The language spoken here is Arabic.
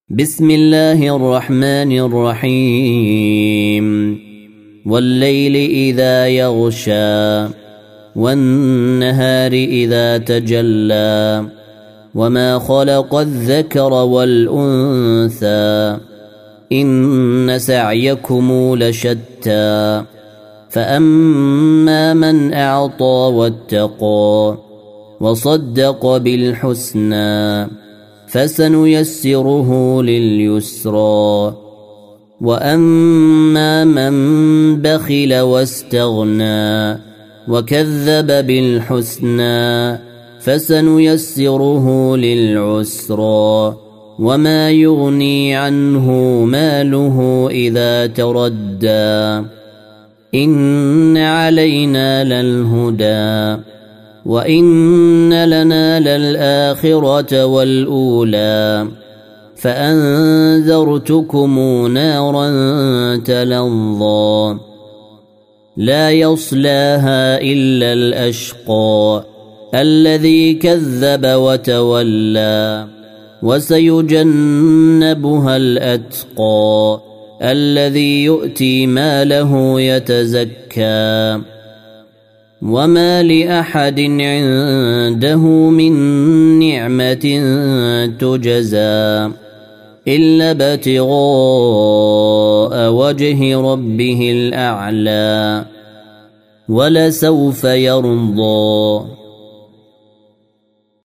بسم الله الرحمن الرحيم والليل إذا يغشى والنهار إذا تجلى وما خلق الذكر والأنثى إن سعيكم لشتى فأما من أعطى واتقى وصدق بالحسنى فسنيسره لليسرى وأما من بخل واستغنى وكذب بالحسنى فسنيسره للعسرى وما يغني عنه ماله إذا تردى إن علينا للهدى وإن لنا للآخرة والأولى فأنذرتكم نارا تلظى لا يصلاها إلا الأشقى الذي كذب وتولى وسيجنبها الأتقى الذي يؤتي ماله يتزكى وما لأحد عنده من نعمة تجزى إلا ابتغاء وجه ربه الأعلى ولسوف يرضى